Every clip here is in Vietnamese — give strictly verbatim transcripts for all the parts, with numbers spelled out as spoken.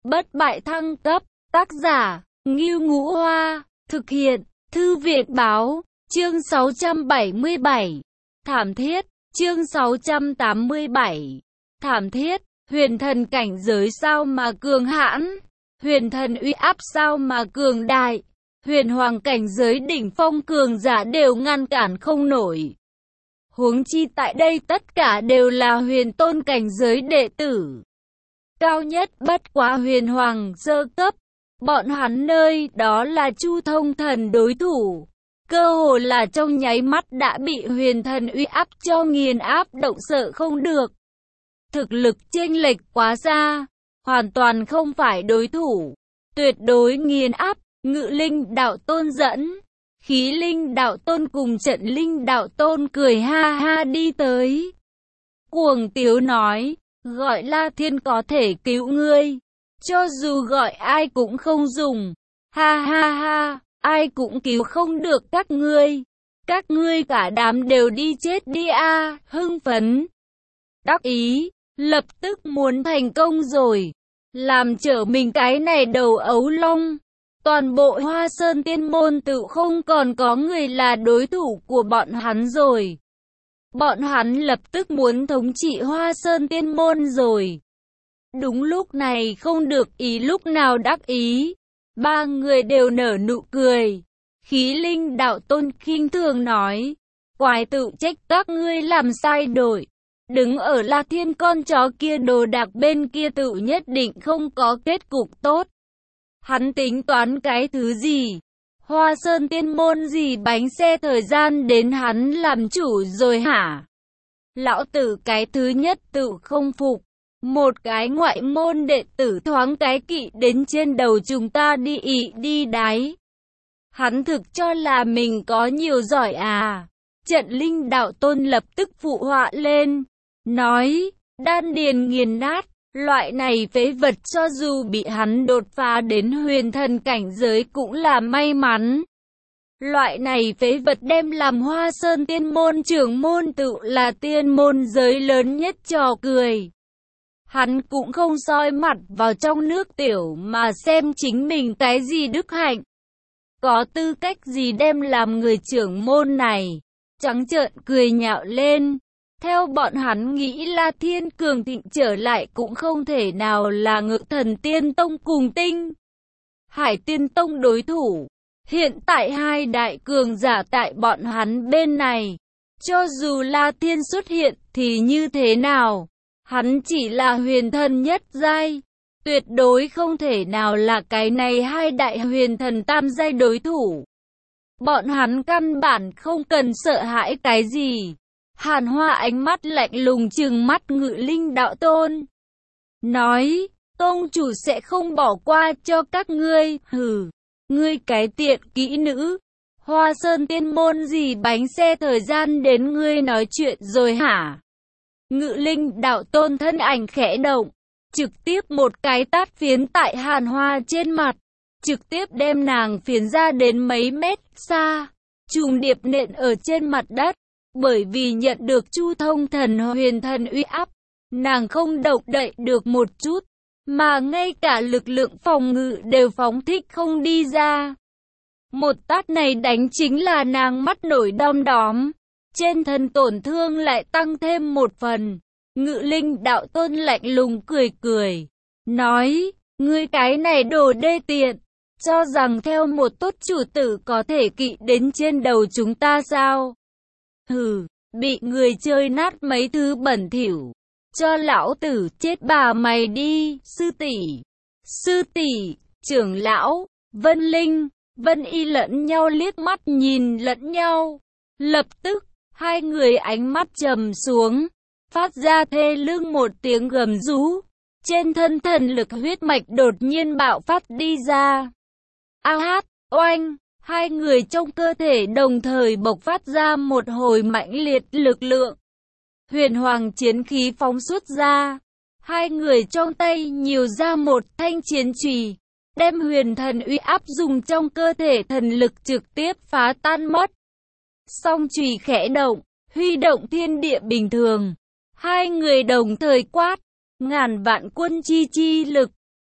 bất bại thăng cấp. Tác giả, Ngưu Ngũ Hoa. Thực hiện, Thư viện Báo. Chương sáu trăm bảy mươi bảy. Thảm thiết. Chương sáu trăm tám mươi bảy. Thảm thiết. Huyền thần cảnh giới sao mà cường hãn. Huyền thần uy áp sao mà cường đại. Huyền hoàng cảnh giới đỉnh phong cường giả đều ngăn cản không nổi. Huống chi tại đây tất cả đều là huyền tôn cảnh giới đệ tử. Cao nhất bất quá huyền hoàng sơ cấp. Bọn hắn nơi đó là Chu Thông Thần đối thủ. Cơ hồ là trong nháy mắt đã bị huyền thần uy áp cho nghiền áp động sợ không được. Thực lực chênh lệch quá xa, hoàn toàn không phải đối thủ. Tuyệt đối nghiền áp. Ngự linh đạo tôn dẫn, khí linh đạo tôn cùng trận linh đạo tôn cười ha ha đi tới. Cuồng tiếu nói, gọi La Thiên có thể cứu ngươi, cho dù gọi ai cũng không dùng. Ha ha ha, ai cũng cứu không được các ngươi. Các ngươi cả đám đều đi chết đi a. Hưng phấn, đắc ý, lập tức muốn thành công rồi. Làm trở mình cái này đầu ấu long. Toàn bộ Hoa Sơn Tiên Môn tự không còn có người là đối thủ của bọn hắn rồi. Bọn hắn lập tức muốn thống trị Hoa Sơn Tiên Môn rồi. Đúng lúc này không được ý lúc nào đắc ý. Ba người đều nở nụ cười. Khí linh đạo tôn khinh thường nói. Quái tự trách các ngươi làm sai đổi. Đứng ở La Thiên con chó kia đồ đạc bên kia tự nhất định không có kết cục tốt. Hắn tính toán cái thứ gì? Hoa Sơn Tiên Môn gì bánh xe thời gian đến hắn làm chủ rồi hả? Lão tử cái thứ nhất tự không phục. Một cái ngoại môn đệ tử thoáng cái kỵ đến trên đầu chúng ta đi ị đi đáy. Hắn thực cho là mình có nhiều giỏi à? Trận linh đạo tôn lập tức phụ họa lên. Nói, đan điền nghiền nát. Loại này phế vật cho dù bị hắn đột phá đến huyền thần cảnh giới cũng là may mắn. Loại này phế vật đem làm Hoa Sơn Tiên Môn trưởng môn tự là tiên môn giới lớn nhất trò cười. Hắn cũng không soi mặt vào trong nước tiểu mà xem chính mình cái gì đức hạnh. Có tư cách gì đem làm người trưởng môn này. Trắng trợn cười nhạo lên. Theo bọn hắn nghĩ La Thiên cường thịnh trở lại cũng không thể nào là Ngự Thần Tiên Tông cùng Tinh Hải Tiên Tông đối thủ. Hiện tại hai đại cường giả tại bọn hắn bên này. Cho dù La Thiên xuất hiện thì như thế nào? Hắn chỉ là huyền thần nhất giai. Tuyệt đối không thể nào là cái này hai đại huyền thần tam giai đối thủ. Bọn hắn căn bản không cần sợ hãi cái gì. Hàn Hoa ánh mắt lạnh lùng trừng mắt Ngự linh đạo tôn. Nói, tông chủ sẽ không bỏ qua cho các ngươi, hừ, ngươi cái tiện kỹ nữ. Hoa Sơn Tiên Môn gì bánh xe thời gian đến ngươi nói chuyện rồi hả? Ngự linh đạo tôn thân ảnh khẽ động, trực tiếp một cái tát phiến tại Hàn Hoa trên mặt, trực tiếp đem nàng phiến ra đến mấy mét xa, trùng điệp nện ở trên mặt đất. Bởi vì nhận được Chu Thông Thần huyền thần uy áp, nàng không động đậy được một chút, mà ngay cả lực lượng phòng ngự đều phóng thích không đi ra. Một tát này đánh chính là nàng mắt nổi đom đóm, trên thân tổn thương lại tăng thêm một phần. Ngự linh đạo tôn lạnh lùng cười cười, nói, ngươi cái này đồ đê tiện, cho rằng theo một tốt chủ tử có thể kỵ đến trên đầu chúng ta sao? Hừ, bị người chơi nát mấy thứ bẩn thỉu, cho lão tử chết bà mày đi. Sư tỷ, sư tỷ, trưởng lão, Vân Linh, Vân Y lẫn nhau liếc mắt nhìn lẫn nhau. Lập tức, hai người ánh mắt trầm xuống, phát ra thê lương một tiếng gầm rú. Trên thân thần lực huyết mạch đột nhiên bạo phát đi ra. A hát, oanh! Hai người trong cơ thể đồng thời bộc phát ra một hồi mãnh liệt lực lượng. Huyền hoàng chiến khí phóng xuất ra. Hai người trong tay nhiều ra một thanh chiến chùy, đem huyền thần uy áp dùng trong cơ thể thần lực trực tiếp phá tan mất. Song chùy khẽ động, huy động thiên địa bình thường. Hai người đồng thời quát, ngàn vạn quân chi chi lực.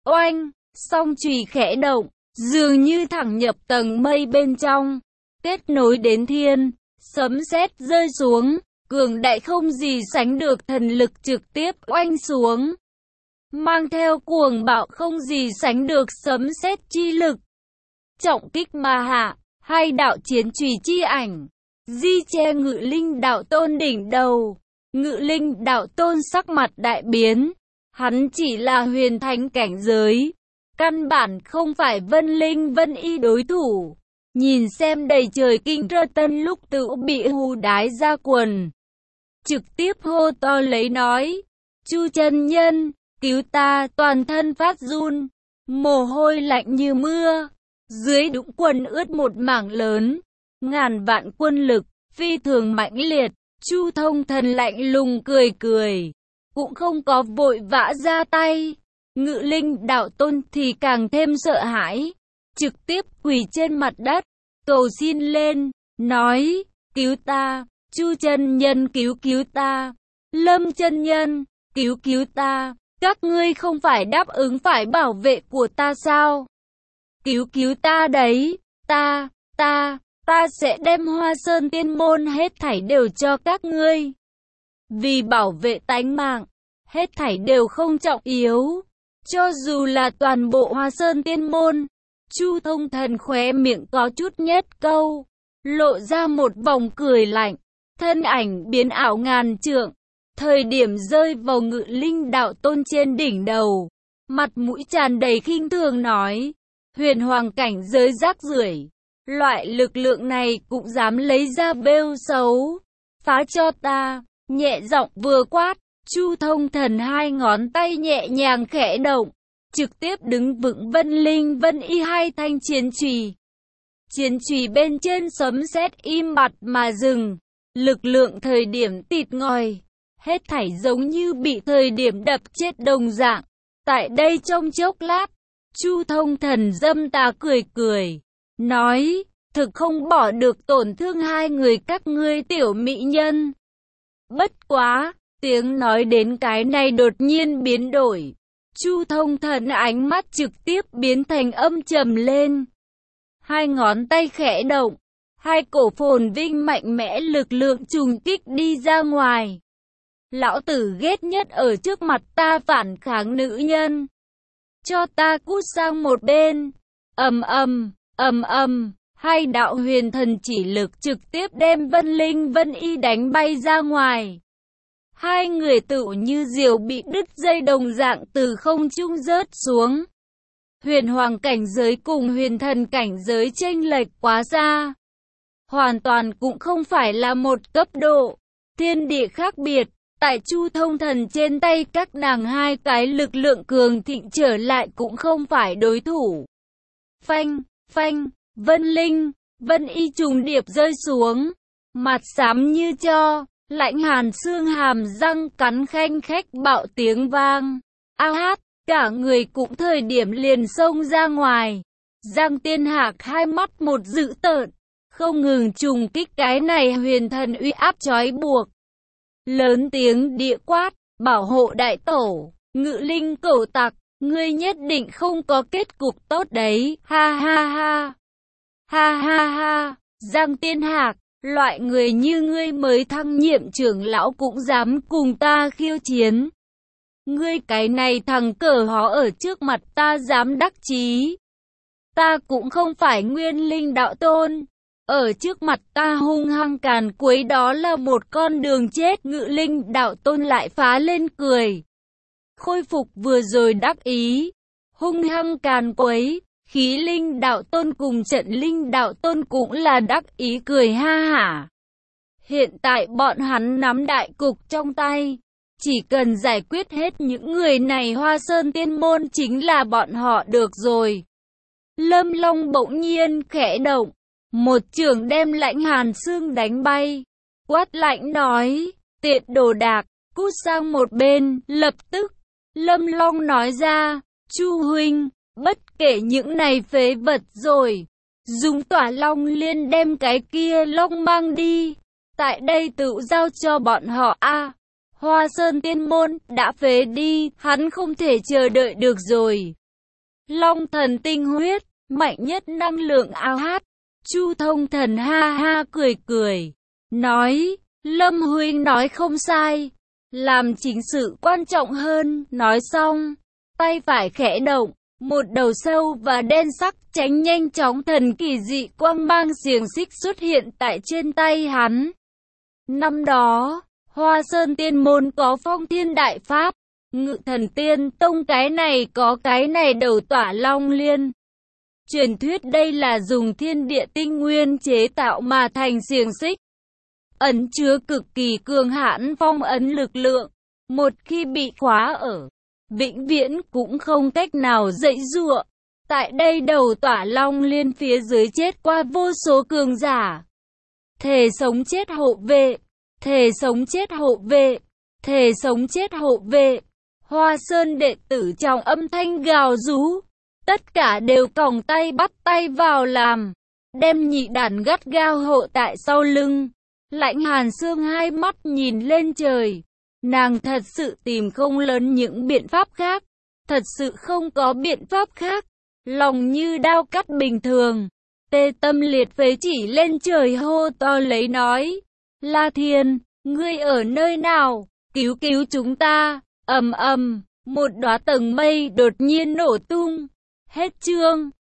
Oanh, song chùy khẽ động, dường như thẳng nhập tầng mây bên trong, kết nối đến thiên, sấm sét rơi xuống, cường đại không gì sánh được thần lực trực tiếp oanh xuống, mang theo cuồng bạo không gì sánh được sấm sét chi lực. Trọng kích mà hạ, hai đạo chiến chùy chi ảnh, di che Ngự Linh đạo tôn đỉnh đầu. Ngự Linh đạo tôn sắc mặt đại biến, hắn chỉ là huyền thánh cảnh giới, căn bản không phải Vân Linh Vân Y đối thủ. Nhìn xem đầy trời kinh rơ tân lúc tự bị hù đái ra quần, trực tiếp hô to lấy nói, Chu chân nhân, cứu ta, toàn thân phát run, mồ hôi lạnh như mưa, dưới đũng quần ướt một mảng lớn, ngàn vạn quân lực, phi thường mãnh liệt. Chu Thông Thần lạnh lùng cười cười, cũng không có vội vã ra tay. Ngự Linh đạo tôn thì càng thêm sợ hãi, trực tiếp quỳ trên mặt đất, cầu xin lên, nói, cứu ta, Chu chân nhân cứu cứu ta, Lâm chân nhân, cứu cứu ta, các ngươi không phải đáp ứng phải bảo vệ của ta sao? Cứu cứu ta đấy, ta, ta, ta sẽ đem Hoa Sơn Tiên Môn hết thảy đều cho các ngươi. Vì bảo vệ tánh mạng, hết thảy đều không trọng yếu, cho dù là toàn bộ Hoa Sơn Tiên Môn. Chu Thông Thần khóe miệng có chút nhất câu, lộ ra một vòng cười lạnh, thân ảnh biến ảo ngàn trượng, thời điểm rơi vào Ngự Linh đạo tôn trên đỉnh đầu, mặt mũi tràn đầy khinh thường nói, huyền hoàng cảnh giới rác rưởi, loại lực lượng này cũng dám lấy ra bêu xấu, phá cho ta. Nhẹ giọng vừa quát, Chu Thông Thần hai ngón tay nhẹ nhàng khẽ động, trực tiếp đứng vững Vân Linh Vân Y hai thanh chiến chùy. Chiến chùy bên trên sấm sét im bặt mà dừng, lực lượng thời điểm tịt ngòi, hết thảy giống như bị thời điểm đập chết đồng dạng. Tại đây trong chốc lát, Chu Thông Thần dâm tà cười cười, nói, thực không bỏ được tổn thương hai người các ngươi tiểu mỹ nhân. Bất quá, tiếng nói đến cái này đột nhiên biến đổi. Chu Thông Thần ánh mắt trực tiếp biến thành âm trầm lên. Hai ngón tay khẽ động, hai cổ phồn vinh mạnh mẽ lực lượng trùng kích đi ra ngoài. Lão tử ghét nhất ở trước mặt ta phản kháng nữ nhân. Cho ta cút sang một bên. Ầm ầm, ầm ầm, hai đạo huyền thần chỉ lực trực tiếp đem Vân Linh Vân Y đánh bay ra ngoài. Hai người tự như diều bị đứt dây đồng dạng từ không trung rớt xuống. Huyền hoàng cảnh giới cùng huyền thần cảnh giới chênh lệch quá xa, hoàn toàn cũng không phải là một cấp độ, thiên địa khác biệt. Tại Chu Thông Thần trên tay các nàng hai cái lực lượng cường thịnh trở lại cũng không phải đối thủ. Phanh, phanh, Vân Linh, Vân Y trùng điệp rơi xuống, mặt xám như tro, lạnh hàn xương hàm răng cắn khanh khách bạo tiếng vang. A hát, cả người cũng thời điểm liền xông ra ngoài. Giang Tiên Hạc hai mắt một dữ tợn, không ngừng trùng kích cái này huyền thần uy áp trói buộc. Lớn tiếng địa quát, bảo hộ đại tổ, Ngự Linh cẩu tặc, ngươi nhất định không có kết cục tốt đấy, ha ha ha. Ha ha ha, Giang Tiên Hạc, loại người như ngươi mới thăng nhiệm trưởng lão cũng dám cùng ta khiêu chiến. Ngươi cái này thằng cờ hó ở trước mặt ta dám đắc chí. Ta cũng không phải Nguyên Linh đạo tôn. Ở trước mặt ta hung hăng càn quấy đó là một con đường chết. Ngự Linh đạo tôn lại phá lên cười, khôi phục vừa rồi đắc ý, hung hăng càn quấy. Khí Linh đạo tôn cùng Trận Linh đạo tôn cũng là đắc ý cười ha hả. Hiện tại bọn hắn nắm đại cục trong tay, chỉ cần giải quyết hết những người này Hoa Sơn Tiên Môn chính là bọn họ được rồi. Lâm Long bỗng nhiên khẽ động, một chưởng đem Lãnh Hàn Xương đánh bay, quát lạnh nói, tiện đồ đạc, cút sang một bên. Lập tức, Lâm Long nói ra, Chu huynh, bất kể những này phế vật rồi, dùng Tỏa Long Liên đem cái kia long mang đi, tại đây tự giao cho bọn họ a. À, Hoa Sơn Tiên Môn đã phế đi, hắn không thể chờ đợi được rồi. Long thần tinh huyết, mạnh nhất năng lượng ao hát. Chu Thông Thần ha ha cười cười, nói, Lâm huynh nói không sai, làm chính sự quan trọng hơn. Nói xong, tay phải khẽ động, một đầu sâu và đen sắc tránh nhanh chóng thần kỳ dị quang mang xiềng xích xuất hiện tại trên tay hắn. Năm đó, Hoa Sơn Tiên Môn có Phong Thiên Đại Pháp, Ngự Thần Tiên Tông cái này có cái này đầu tỏa Long Liên. Truyền thuyết đây là dùng thiên địa tinh nguyên chế tạo mà thành xiềng xích, ẩn chứa cực kỳ cường hãn phong ấn lực lượng, một khi bị khóa ở, vĩnh viễn cũng không cách nào dậy giụa. Tại đây đầu tỏa Long Liên phía dưới chết qua vô số cường giả, thề sống chết hộ vệ, thề sống chết hộ vệ, thề sống chết hộ vệ. Hoa Sơn đệ tử trong âm thanh gào rú, tất cả đều còng tay bắt tay vào làm, đem nhị đàn gắt gao hộ tại sau lưng. Lãnh Hàn Sương hai mắt nhìn lên trời, nàng thật sự tìm không lớn những biện pháp khác, thật sự không có biện pháp khác, lòng như đao cắt bình thường. Tê Tâm liệt phế chỉ lên trời hô to lấy nói, La Thiên, ngươi ở nơi nào, cứu cứu chúng ta. Ầm ầm, một đóa tầng mây đột nhiên nổ tung. Hết chương.